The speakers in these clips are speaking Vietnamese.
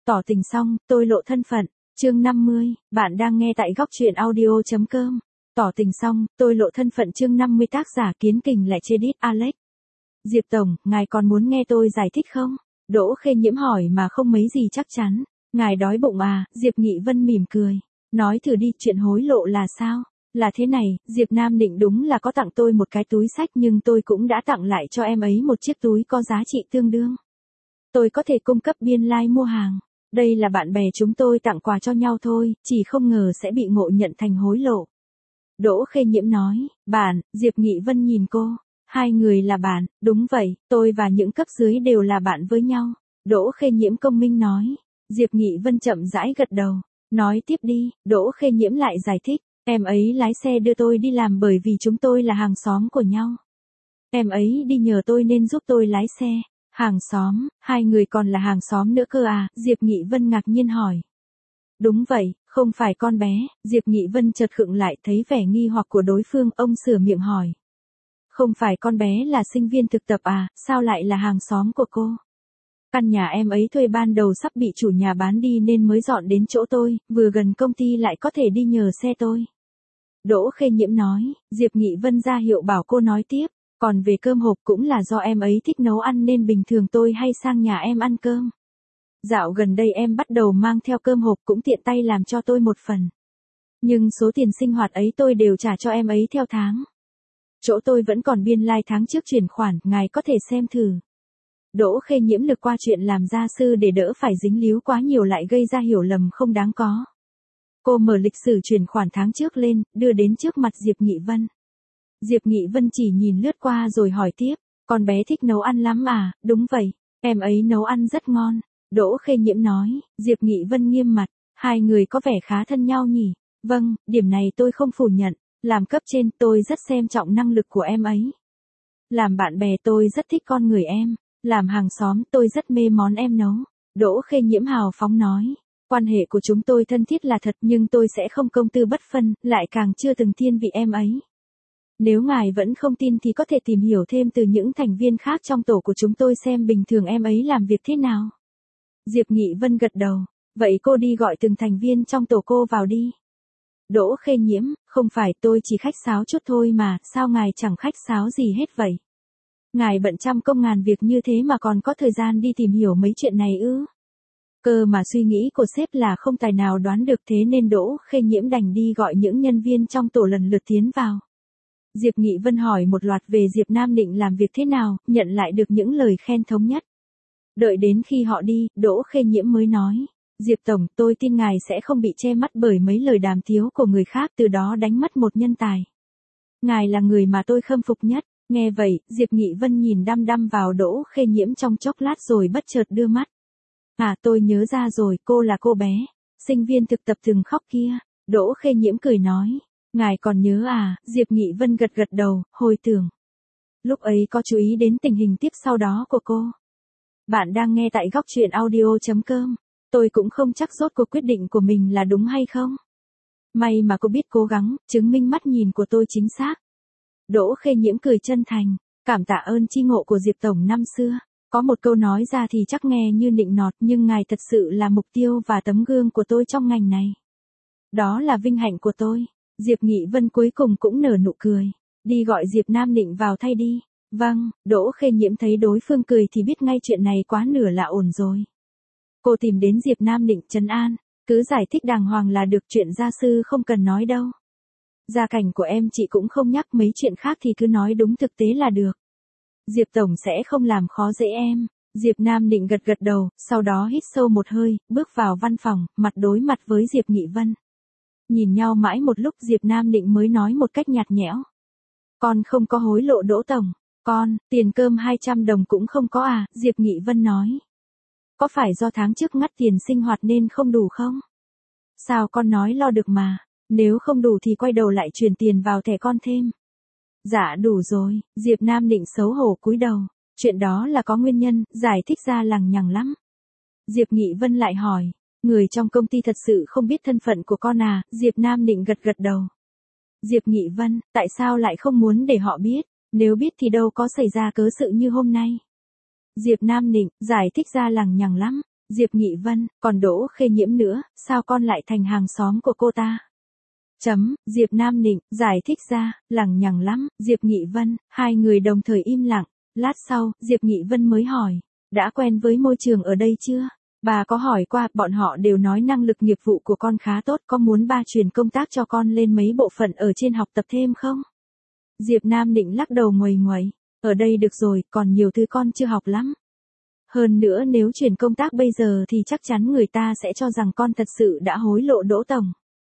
Tỏ tình xong, tôi lộ thân phận. Chương 50, bạn đang nghe tại góc truyện audio.com. Tỏ tình xong, tôi lộ thân phận chương 50 tác giả Kiến Kình lại chê đít Alex. Diệp Tổng, ngài còn muốn nghe tôi giải thích không? Đỗ Khê Nhiễm hỏi mà không mấy gì chắc chắn. Ngài đói bụng à? Diệp Nghị Vân mỉm cười. Nói thử đi, chuyện hối lộ là sao? Là thế này, Diệp Nam Định đúng là có tặng tôi một cái túi xách nhưng tôi cũng đã tặng lại cho em ấy một chiếc túi có giá trị tương đương. Tôi có thể cung cấp biên lai mua hàng. Đây là bạn bè chúng tôi tặng quà cho nhau thôi, chỉ không ngờ sẽ bị ngộ nhận thành hối lộ. Đỗ Khê Nhiễm nói, bạn, Diệp Nghị Vân nhìn cô. Hai người là bạn, đúng vậy, tôi và những cấp dưới đều là bạn với nhau. Đỗ Khê Nhiễm công minh nói. Diệp Nghị Vân chậm rãi gật đầu. Nói tiếp đi, Đỗ Khê Nhiễm lại giải thích. Em ấy lái xe đưa tôi đi làm bởi vì chúng tôi là hàng xóm của nhau. Em ấy đi nhờ tôi nên giúp tôi lái xe. Hàng xóm, hai người còn là hàng xóm nữa cơ à? Diệp Nghị Vân ngạc nhiên hỏi. Đúng vậy, không phải con bé. Diệp Nghị Vân chợt khựng lại thấy vẻ nghi hoặc của đối phương, ông sửa miệng hỏi. Không phải con bé là sinh viên thực tập à, sao lại là hàng xóm của cô? Căn nhà em ấy thuê ban đầu sắp bị chủ nhà bán đi nên mới dọn đến chỗ tôi, vừa gần công ty lại có thể đi nhờ xe tôi. Đỗ Khê Nhiễm nói, Diệp Nghị Vân ra hiệu bảo cô nói tiếp. Còn về cơm hộp cũng là do em ấy thích nấu ăn nên bình thường tôi hay sang nhà em ăn cơm. Dạo gần đây em bắt đầu mang theo cơm hộp cũng tiện tay làm cho tôi một phần. Nhưng số tiền sinh hoạt ấy tôi đều trả cho em ấy theo tháng. Chỗ tôi vẫn còn biên lai tháng trước chuyển khoản, ngài có thể xem thử. Đỗ Khê Nhiễm lược qua chuyện làm gia sư để đỡ phải dính líu quá nhiều lại gây ra hiểu lầm không đáng có. Cô mở lịch sử chuyển khoản tháng trước lên, đưa đến trước mặt Diệp Nghị Vân. Diệp Nghị Vân chỉ nhìn lướt qua rồi hỏi tiếp, con bé thích nấu ăn lắm à? Đúng vậy, em ấy nấu ăn rất ngon. Đỗ Khê Nhiễm nói. Diệp Nghị Vân nghiêm mặt, hai người có vẻ khá thân nhau nhỉ? Vâng, điểm này tôi không phủ nhận, làm cấp trên tôi rất xem trọng năng lực của em ấy. Làm bạn bè tôi rất thích con người em, làm hàng xóm tôi rất mê món em nấu. Đỗ Khê Nhiễm hào phóng nói, quan hệ của chúng tôi thân thiết là thật nhưng tôi sẽ không công tư bất phân, lại càng chưa từng thiên vị em ấy. Nếu ngài vẫn không tin thì có thể tìm hiểu thêm từ những thành viên khác trong tổ của chúng tôi xem bình thường em ấy làm việc thế nào. Diệp Nghị Vân gật đầu, vậy cô đi gọi từng thành viên trong tổ cô vào đi. Đỗ Khê Nhiễm, không phải tôi chỉ khách sáo chút thôi mà, sao ngài chẳng khách sáo gì hết vậy? Ngài bận trăm công ngàn việc như thế mà còn có thời gian đi tìm hiểu mấy chuyện này ư? Cơ mà suy nghĩ của sếp là không tài nào đoán được thế nên Đỗ Khê Nhiễm đành đi gọi những nhân viên trong tổ lần lượt tiến vào. Diệp Nghị Vân hỏi một loạt về Diệp Nam Định làm việc thế nào, nhận lại được những lời khen thống nhất. Đợi đến khi họ đi, Đỗ Khê Nhiễm mới nói, Diệp Tổng, tôi tin ngài sẽ không bị che mắt bởi mấy lời đàm tiếu của người khác từ đó đánh mất một nhân tài. Ngài là người mà tôi khâm phục nhất. Nghe vậy, Diệp Nghị Vân nhìn đăm đăm vào Đỗ Khê Nhiễm trong chốc lát rồi bất chợt đưa mắt. À, tôi nhớ ra rồi, cô là cô bé, sinh viên thực tập từng khóc kia. Đỗ Khê Nhiễm cười nói. Ngài còn nhớ à? Diệp Nghị Vân gật gật đầu, hồi tưởng. Lúc ấy có chú ý đến tình hình tiếp sau đó của cô. Bạn đang nghe tại góc truyện audio.com. Tôi cũng không chắc rốt cuộc quyết định của mình là đúng hay không. May mà cô biết cố gắng, chứng minh mắt nhìn của tôi chính xác. Đỗ Khê Nhiễm cười chân thành, cảm tạ ơn chi ngộ của Diệp Tổng năm xưa. Có một câu nói ra thì chắc nghe như nịnh nọt nhưng ngài thật sự là mục tiêu và tấm gương của tôi trong ngành này. Đó là vinh hạnh của tôi. Diệp Nghị Vân cuối cùng cũng nở nụ cười. Đi gọi Diệp Nam Định vào thay đi. Vâng, Đỗ Khê Nhiễm thấy đối phương cười thì biết ngay chuyện này quá nửa là ổn rồi. Cô tìm đến Diệp Nam Định trấn an. Cứ giải thích đàng hoàng là được, chuyện gia sư không cần nói đâu. Gia cảnh của em chị cũng không nhắc, mấy chuyện khác thì cứ nói đúng thực tế là được. Diệp Tổng sẽ không làm khó dễ em. Diệp Nam Định gật gật đầu, sau đó hít sâu một hơi, bước vào văn phòng, mặt đối mặt với Diệp Nghị Vân. Nhìn nhau mãi một lúc Diệp Nam Định mới nói một cách nhạt nhẽo. Con không có hối lộ Đỗ Tổng. Con, tiền cơm 200 đồng cũng không có à? Diệp Nghị Vân nói. Có phải do tháng trước ngắt tiền sinh hoạt nên không đủ không? Sao con nói lo được mà. Nếu không đủ thì quay đầu lại chuyển tiền vào thẻ con thêm. Dạ đủ rồi. Diệp Nam Định xấu hổ cúi đầu. Chuyện đó là có nguyên nhân, giải thích ra lằng nhằng lắm. Diệp Nghị Vân lại hỏi. Người trong công ty thật sự không biết thân phận của con à? Diệp Nam Định gật gật đầu. Diệp Nghị Vân, tại sao lại không muốn để họ biết? Nếu biết thì đâu có xảy ra cớ sự như hôm nay. Diệp Nam Định, giải thích ra lằng nhằng lắm. Diệp Nghị Vân, còn Đỗ Khê Nhiễm nữa, sao con lại thành hàng xóm của cô ta? Diệp Nam Nịnh, giải thích ra, lằng nhằng lắm, Diệp Nghị Vân, hai người đồng thời im lặng. Lát sau, Diệp Nghị Vân mới hỏi, đã quen với môi trường ở đây chưa? Bà có hỏi qua, bọn họ đều nói năng lực nghiệp vụ của con khá tốt, có muốn ba truyền công tác cho con lên mấy bộ phận ở trên học tập thêm không? Diệp Nam Định lắc đầu nguầy nguậy, ở đây được rồi, còn nhiều thứ con chưa học lắm. Hơn nữa nếu chuyển công tác bây giờ thì chắc chắn người ta sẽ cho rằng con thật sự đã hối lộ Đỗ Tổng.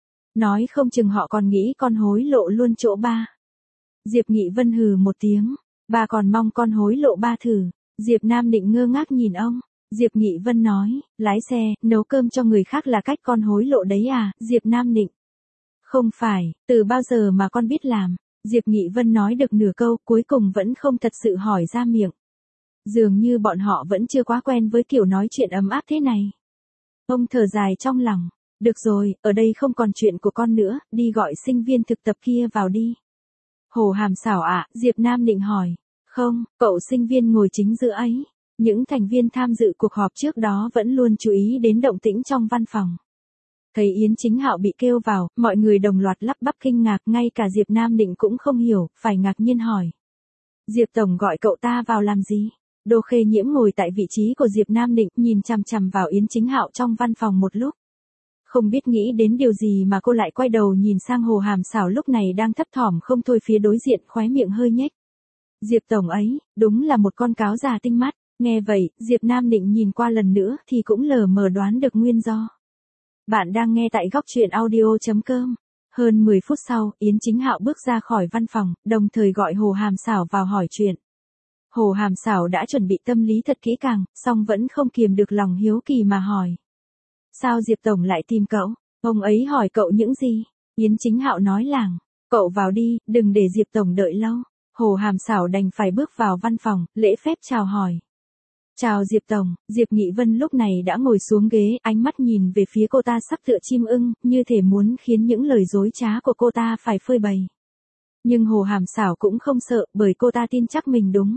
Nói không chừng họ còn nghĩ con hối lộ luôn chỗ ba. Diệp Nghị Vân hừ một tiếng, bà còn mong con hối lộ ba thử. Diệp Nam Định ngơ ngác nhìn ông. Diệp Nghị Vân nói, lái xe, nấu cơm cho người khác là cách con hối lộ đấy à, Diệp Nam Định. Không phải, từ bao giờ mà con biết làm. Diệp Nghị Vân nói được nửa câu, cuối cùng vẫn không thật sự hỏi ra miệng. Dường như bọn họ vẫn chưa quá quen với kiểu nói chuyện ấm áp thế này. Ông thở dài trong lòng. Được rồi, ở đây không còn chuyện của con nữa, đi gọi sinh viên thực tập kia vào đi. Hồ Hàm Xảo ạ, Diệp Nam Định hỏi. Không, cậu sinh viên ngồi chính giữa ấy. Những thành viên tham dự cuộc họp trước đó vẫn luôn chú ý đến động tĩnh trong văn phòng. Thấy Yến Chính Hạo bị kêu vào, mọi người đồng loạt lắp bắp kinh ngạc, ngay cả Diệp Nam Định cũng không hiểu, phải ngạc nhiên hỏi. Diệp Tổng gọi cậu ta vào làm gì? Đỗ Khê Nhiễm ngồi tại vị trí của Diệp Nam Định, nhìn chằm chằm vào Yến Chính Hạo trong văn phòng một lúc. Không biết nghĩ đến điều gì mà cô lại quay đầu nhìn sang Hồ Hàm Xảo lúc này đang thấp thỏm không thôi phía đối diện, khóe miệng hơi nhếch. Diệp Tổng ấy, đúng là một con cáo già tinh mắt. Nghe vậy, Diệp Nam Định nhìn qua lần nữa thì cũng lờ mờ đoán được nguyên do. Bạn đang nghe tại góc truyện audio.com. Hơn 10 phút sau, Yến Chính Hạo bước ra khỏi văn phòng, đồng thời gọi Hồ Hàm Xảo vào hỏi chuyện. Hồ Hàm Xảo đã chuẩn bị tâm lý thật kỹ càng, song vẫn không kiềm được lòng hiếu kỳ mà hỏi. Sao Diệp Tổng lại tìm cậu? Ông ấy hỏi cậu những gì? Yến Chính Hạo nói làng. Cậu vào đi, đừng để Diệp Tổng đợi lâu. Hồ Hàm Xảo đành phải bước vào văn phòng, lễ phép chào hỏi. Chào Diệp Tổng, Diệp Nghị Vân lúc này đã ngồi xuống ghế, ánh mắt nhìn về phía cô ta sắc tựa chim ưng, như thể muốn khiến những lời dối trá của cô ta phải phơi bày. Nhưng Hồ Hàm Xảo cũng không sợ, bởi cô ta tin chắc mình đúng.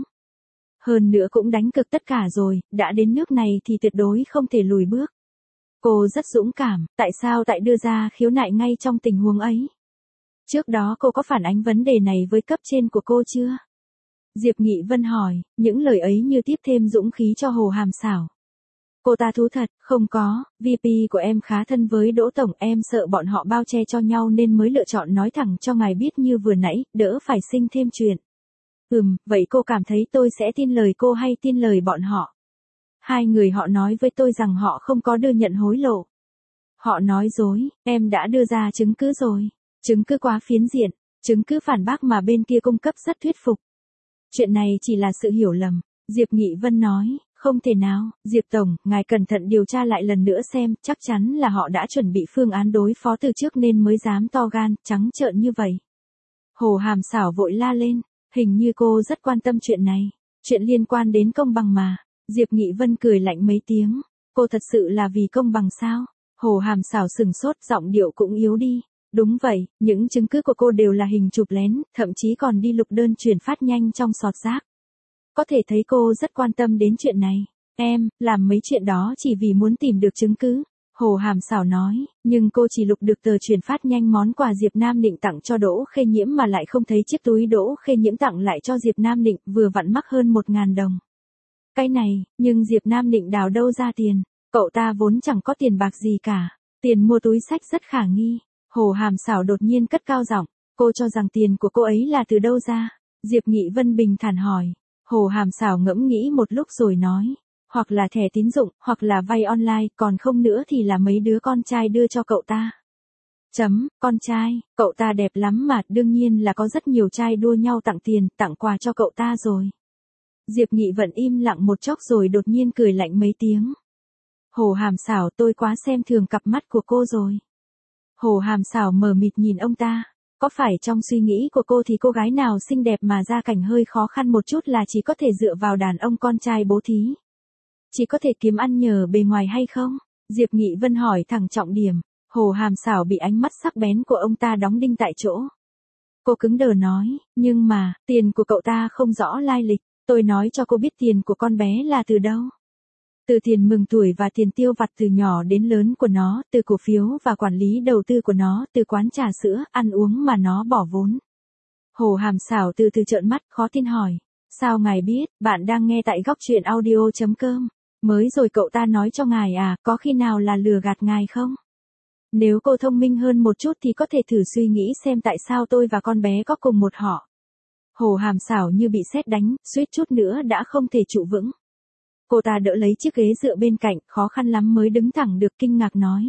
Hơn nữa cũng đánh cực tất cả rồi, đã đến nước này thì tuyệt đối không thể lùi bước. Cô rất dũng cảm, tại sao lại đưa ra khiếu nại ngay trong tình huống ấy? Trước đó cô có phản ánh vấn đề này với cấp trên của cô chưa? Diệp Nghị Vân hỏi, những lời ấy như tiếp thêm dũng khí cho Hồ Hàm Xảo. Cô ta thú thật, không có, VP của em khá thân với Đỗ Tổng, em sợ bọn họ bao che cho nhau nên mới lựa chọn nói thẳng cho ngài biết như vừa nãy, đỡ phải sinh thêm chuyện. Vậy cô cảm thấy tôi sẽ tin lời cô hay tin lời bọn họ? Hai người họ nói với tôi rằng họ không có đưa nhận hối lộ. Họ nói dối, em đã đưa ra chứng cứ rồi. Chứng cứ quá phiến diện, chứng cứ phản bác mà bên kia cung cấp rất thuyết phục. Chuyện này chỉ là sự hiểu lầm, Diệp Nghị Vân nói, không thể nào, Diệp Tổng, ngài cẩn thận điều tra lại lần nữa xem, chắc chắn là họ đã chuẩn bị phương án đối phó từ trước nên mới dám to gan, trắng trợn như vậy. Hồ Hàm Xảo vội la lên, hình như cô rất quan tâm chuyện này, chuyện liên quan đến công bằng mà. Diệp Nghị Vân cười lạnh mấy tiếng, cô thật sự là vì công bằng sao? Hồ Hàm Xảo sừng sốt, giọng điệu cũng yếu đi. Đúng vậy, những chứng cứ của cô đều là hình chụp lén, thậm chí còn đi lục đơn chuyển phát nhanh trong sọt rác. Có thể thấy cô rất quan tâm đến chuyện này. Em, làm mấy chuyện đó chỉ vì muốn tìm được chứng cứ. Hồ Hàm Xảo nói, nhưng cô chỉ lục được tờ chuyển phát nhanh món quà Diệp Nam Định tặng cho Đỗ Khê Nhiễm mà lại không thấy chiếc túi Đỗ Khê Nhiễm tặng lại cho Diệp Nam Định, vừa vặn mắc hơn 1.000 đồng. Cái này, nhưng Diệp Nam Định đào đâu ra tiền, cậu ta vốn chẳng có tiền bạc gì cả. Tiền mua túi xách rất khả nghi. Hồ Hàm Xảo đột nhiên cất cao giọng, cô cho rằng tiền của cô ấy là từ đâu ra? Diệp Nghị Vân bình thản hỏi. Hồ Hàm Xảo ngẫm nghĩ một lúc rồi nói, hoặc là thẻ tín dụng, hoặc là vay online, còn không nữa thì là mấy đứa con trai đưa cho cậu ta. Con trai, cậu ta đẹp lắm mà, đương nhiên là có rất nhiều trai đua nhau tặng tiền, tặng quà cho cậu ta rồi. Diệp Nghị Vân im lặng một chốc rồi đột nhiên cười lạnh mấy tiếng. Hồ Hàm Xảo, tôi quá xem thường cặp mắt của cô rồi. Hồ Hàm Xảo mờ mịt nhìn ông ta, có phải trong suy nghĩ của cô thì cô gái nào xinh đẹp mà gia cảnh hơi khó khăn một chút là chỉ có thể dựa vào đàn ông con trai bố thí? Chỉ có thể kiếm ăn nhờ bề ngoài hay không? Diệp Nghị Vân hỏi thẳng trọng điểm. Hồ Hàm Xảo bị ánh mắt sắc bén của ông ta đóng đinh tại chỗ. Cô cứng đờ nói, nhưng mà, tiền của cậu ta không rõ lai lịch, tôi nói cho cô biết tiền của con bé là từ đâu. Từ tiền mừng tuổi và tiền tiêu vặt từ nhỏ đến lớn của nó, từ cổ phiếu và quản lý đầu tư của nó, từ quán trà sữa, ăn uống mà nó bỏ vốn. Hồ Hàm Sảo từ từ trợn mắt, khó tin hỏi. Sao ngài biết, bạn đang nghe tại góc truyện audio.com. Mới rồi cậu ta nói cho ngài à, có khi nào là lừa gạt ngài không? Nếu cô thông minh hơn một chút thì có thể thử suy nghĩ xem tại sao tôi và con bé có cùng một họ. Hồ Hàm Sảo như bị sét đánh, suýt chút nữa đã không thể trụ vững. Cô ta đỡ lấy chiếc ghế dựa bên cạnh, khó khăn lắm mới đứng thẳng được, kinh ngạc nói.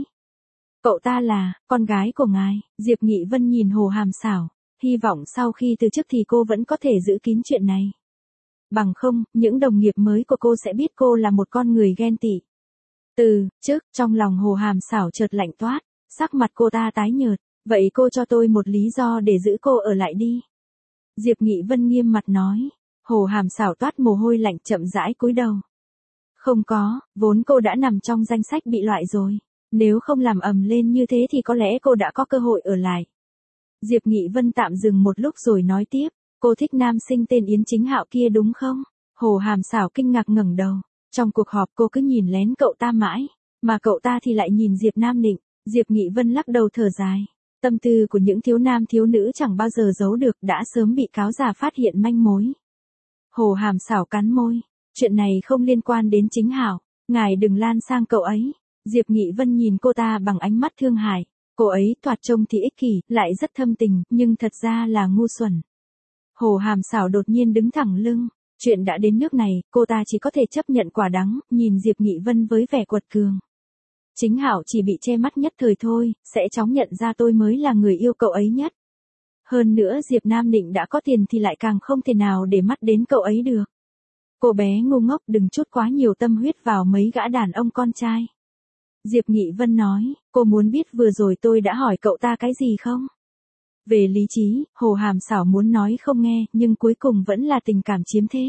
Cậu ta là, con gái của ngài. Diệp Nghị Vân nhìn Hồ Hàm Sảo, hy vọng sau khi từ chức thì cô vẫn có thể giữ kín chuyện này. Bằng không, những đồng nghiệp mới của cô sẽ biết cô là một con người ghen tị. Từ chức, trong lòng Hồ Hàm Sảo chợt lạnh toát, sắc mặt cô ta tái nhợt. Vậy cô cho tôi một lý do để giữ cô ở lại đi. Diệp Nghị Vân nghiêm mặt nói. Hồ Hàm Sảo toát mồ hôi lạnh, chậm rãi cúi đầu. Không có, vốn cô đã nằm trong danh sách bị loại rồi. Nếu không làm ầm lên như thế thì có lẽ cô đã có cơ hội ở lại. Diệp Nghị Vân tạm dừng một lúc rồi nói tiếp. Cô thích nam sinh tên Yến Chính Hạo kia đúng không? Hồ Hàm Sảo kinh ngạc ngẩng đầu. Trong cuộc họp cô cứ nhìn lén cậu ta mãi, mà cậu ta thì lại nhìn Diệp Nam Định. Diệp Nghị Vân lắc đầu thở dài. Tâm tư của những thiếu nam thiếu nữ chẳng bao giờ giấu được, đã sớm bị cáo già phát hiện manh mối. Hồ Hàm Sảo cắn môi. Chuyện này không liên quan đến Chính Hạo, ngài đừng lan sang cậu ấy. Diệp Nghị Vân nhìn cô ta bằng ánh mắt thương hại. Cô ấy thoạt trông thì ích kỷ, lại rất thâm tình, nhưng thật ra là ngu xuẩn. Hồ Hàm Sảo đột nhiên đứng thẳng lưng. Chuyện đã đến nước này, cô ta chỉ có thể chấp nhận quả đắng, nhìn Diệp Nghị Vân với vẻ quật cường. Chính Hạo chỉ bị che mắt nhất thời thôi, sẽ chóng nhận ra tôi mới là người yêu cậu ấy nhất. Hơn nữa Diệp Nam Định đã có tiền thì lại càng không thể nào để mắt đến cậu ấy được. Cô bé ngu ngốc, đừng chút quá nhiều tâm huyết vào mấy gã đàn ông con trai. Diệp Nghị Vân nói, cô muốn biết vừa rồi tôi đã hỏi cậu ta cái gì không? Về lý trí, Hồ Hàm Sảo muốn nói không nghe, nhưng cuối cùng vẫn là tình cảm chiếm thế.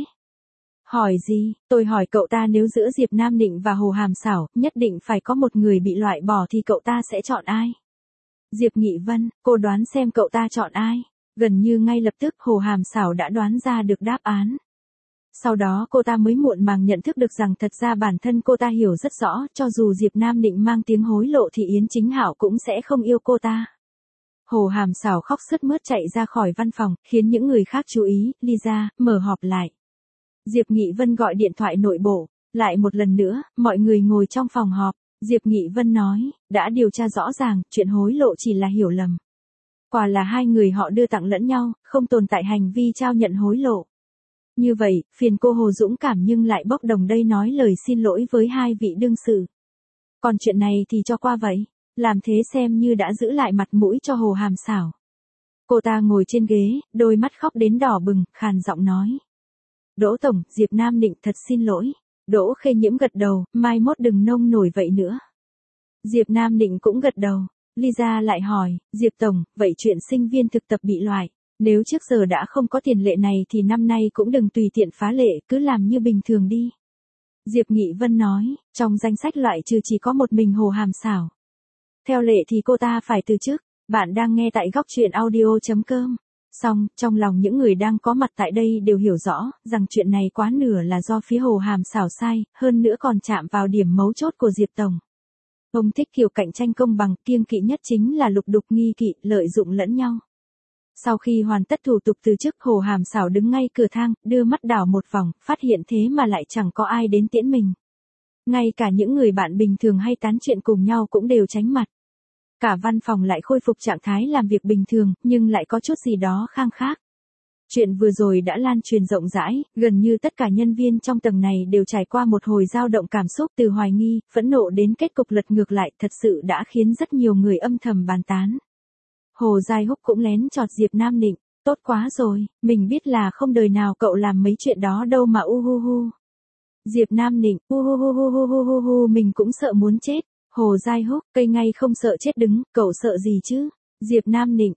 Hỏi gì? Tôi hỏi cậu ta nếu giữa Diệp Nam Định và Hồ Hàm Sảo, nhất định phải có một người bị loại bỏ thì cậu ta sẽ chọn ai? Diệp Nghị Vân, cô đoán xem cậu ta chọn ai? Gần như ngay lập tức Hồ Hàm Sảo đã đoán ra được đáp án. Sau đó cô ta mới muộn màng nhận thức được rằng thật ra bản thân cô ta hiểu rất rõ, cho dù Diệp Nam Định mang tiếng hối lộ thì Yến Chính Hạo cũng sẽ không yêu cô ta. Hồ Hàm Sảo khóc sướt mướt chạy ra khỏi văn phòng, khiến những người khác chú ý. Lisa, mở họp lại. Diệp Nghị Vân gọi điện thoại nội bộ. Lại một lần nữa, mọi người ngồi trong phòng họp. Diệp Nghị Vân nói, đã điều tra rõ ràng, chuyện hối lộ chỉ là hiểu lầm. Quả là hai người họ đưa tặng lẫn nhau, không tồn tại hành vi trao nhận hối lộ. Như vậy, phiền cô Hồ dũng cảm nhưng lại bốc đồng đây nói lời xin lỗi với hai vị đương sự. Còn chuyện này thì cho qua vậy. Làm thế xem như đã giữ lại mặt mũi cho Hồ Hàm Sảo. Cô ta ngồi trên ghế, đôi mắt khóc đến đỏ bừng, khàn giọng nói. Đỗ Tổng, Diệp Nam Định thật xin lỗi. Đỗ Khê Nhiễm gật đầu, mai mốt đừng nông nổi vậy nữa. Diệp Nam Định cũng gật đầu. Lisa lại hỏi, Diệp Tổng, vậy chuyện sinh viên thực tập bị loại. Nếu trước giờ đã không có tiền lệ này thì năm nay cũng đừng tùy tiện phá lệ, cứ làm như bình thường đi. Diệp Nghị Vân nói, trong danh sách loại trừ chỉ có một mình Hồ Hàm Sảo. Theo lệ thì cô ta phải từ chức. Bạn đang nghe tại góc truyện audio.com. Song, trong lòng những người đang có mặt tại đây đều hiểu rõ, rằng chuyện này quá nửa là do phía Hồ Hàm Sảo sai, hơn nữa còn chạm vào điểm mấu chốt của Diệp Tổng. Ông thích kiểu cạnh tranh công bằng, kiêng kỵ nhất chính là lục đục nghi kỵ, lợi dụng lẫn nhau. Sau khi hoàn tất thủ tục từ chức, Hồ Hàm Sảo đứng ngay cửa thang, đưa mắt đảo một vòng, phát hiện thế mà lại chẳng có ai đến tiễn mình. Ngay cả những người bạn bình thường hay tán chuyện cùng nhau cũng đều tránh mặt. Cả văn phòng lại khôi phục trạng thái làm việc bình thường, nhưng lại có chút gì đó khang khác. Chuyện vừa rồi đã lan truyền rộng rãi, gần như tất cả nhân viên trong tầng này đều trải qua một hồi dao động cảm xúc từ hoài nghi, phẫn nộ đến kết cục lật ngược lại, thật sự đã khiến rất nhiều người âm thầm bàn tán. Hồ Giai Húc cũng lén chọt Diệp Nam Định, tốt quá rồi, mình biết là không đời nào cậu làm mấy chuyện đó đâu mà uhuhu. Diệp Nam Định, uhuhuhuhuhuhu, mình cũng sợ muốn chết. Hồ Giai Húc, cây ngay không sợ chết đứng, cậu sợ gì chứ? Diệp Nam Định,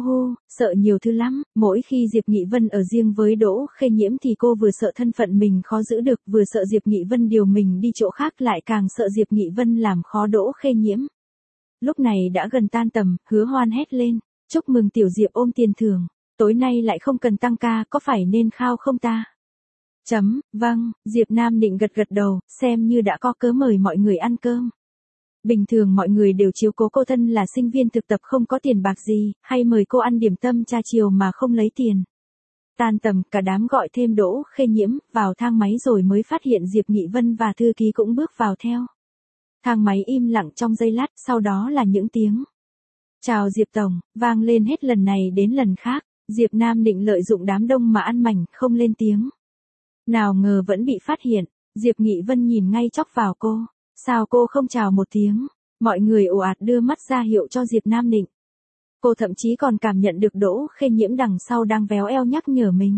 sợ nhiều thứ lắm, mỗi khi Diệp Nghị Vân ở riêng với Đỗ Khê Nhiễm thì cô vừa sợ thân phận mình khó giữ được, vừa sợ Diệp Nghị Vân điều mình đi chỗ khác, lại càng sợ Diệp Nghị Vân làm khó Đỗ Khê Nhiễm. Lúc này đã gần tan tầm, Hứa Hoan hét lên, chúc mừng Tiểu Diệp ôm tiền thưởng, tối nay lại không cần tăng ca, có phải nên khao không ta? Vâng, Diệp Nam Định gật gật đầu, xem như đã có cớ mời mọi người ăn cơm. Bình thường mọi người đều chiếu cố cô thân là sinh viên thực tập không có tiền bạc gì, hay mời cô ăn điểm tâm trà chiều mà không lấy tiền. Tan tầm, cả đám gọi thêm Đỗ Khê Nhiễm, vào thang máy rồi mới phát hiện Diệp Nghị Vân và thư ký cũng bước vào theo. Thang máy im lặng trong giây lát, sau đó là những tiếng "Chào Diệp Tổng", vang lên hết lần này đến lần khác. Diệp Nam Định lợi dụng đám đông mà ăn mảnh, không lên tiếng. Nào ngờ vẫn bị phát hiện, Diệp Nghị Vân nhìn ngay chóc vào cô. Sao cô không chào một tiếng? Mọi người ồ ạt đưa mắt ra hiệu cho Diệp Nam Định. Cô thậm chí còn cảm nhận được Đỗ Khê Nhiễm đằng sau đang véo eo nhắc nhở mình.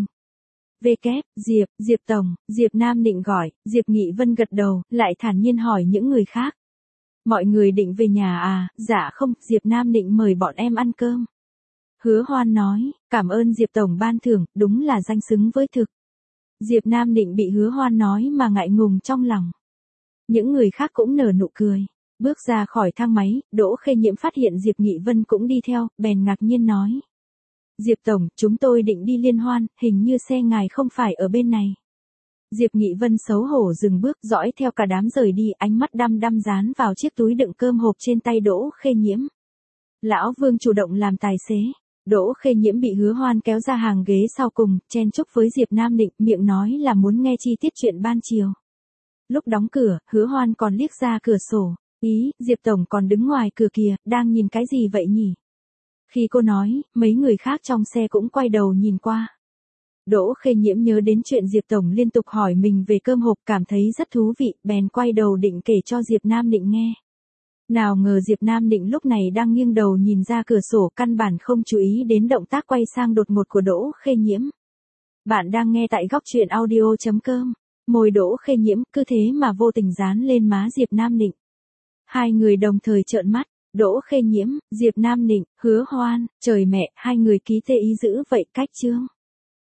Diệp Tổng, Diệp Nam Định gọi, Diệp Nghị Vân gật đầu, lại thản nhiên hỏi những người khác. Mọi người định về nhà à? Dạ không, Diệp Nam Định mời bọn em ăn cơm. Hứa Hoan nói, cảm ơn Diệp Tổng ban thưởng, đúng là danh xứng với thực. Diệp Nam Định bị Hứa Hoan nói mà ngại ngùng trong lòng. Những người khác cũng nở nụ cười. Bước ra khỏi thang máy, Đỗ Khê Nhiễm phát hiện Diệp Nghị Vân cũng đi theo, bèn ngạc nhiên nói. Diệp Tổng, chúng tôi định đi liên hoan, hình như xe ngài không phải ở bên này. Diệp Nghị Vân xấu hổ dừng bước dõi theo cả đám rời đi, ánh mắt đăm đăm dán vào chiếc túi đựng cơm hộp trên tay Đỗ Khê Nhiễm. Lão Vương chủ động làm tài xế. Đỗ Khê Nhiễm bị Hứa Hoan kéo ra hàng ghế sau cùng, chen chúc với Diệp Nam Định, miệng nói là muốn nghe chi tiết chuyện ban chiều. Lúc đóng cửa, Hứa Hoan còn liếc ra cửa sổ. Ý, Diệp Tổng còn đứng ngoài cửa kìa, đang nhìn cái gì vậy nhỉ? Khi cô nói, mấy người khác trong xe cũng quay đầu nhìn qua. Đỗ Khê Nhiễm nhớ đến chuyện Diệp Tổng liên tục hỏi mình về cơm hộp, cảm thấy rất thú vị, bèn quay đầu định kể cho Diệp Nam Định nghe. Nào ngờ Diệp Nam Định lúc này đang nghiêng đầu nhìn ra cửa sổ, căn bản không chú ý đến động tác quay sang đột ngột của Đỗ Khê Nhiễm. Bạn đang nghe tại góc truyện audio.com. Môi Đỗ Khê Nhiễm cứ thế mà vô tình dán lên má Diệp Nam Định. Hai người đồng thời trợn mắt. Đỗ Khê Nhiễm, Diệp Nam Định, Hứa Hoan, trời mẹ, hai người ký tê ý dữ vậy cách chương.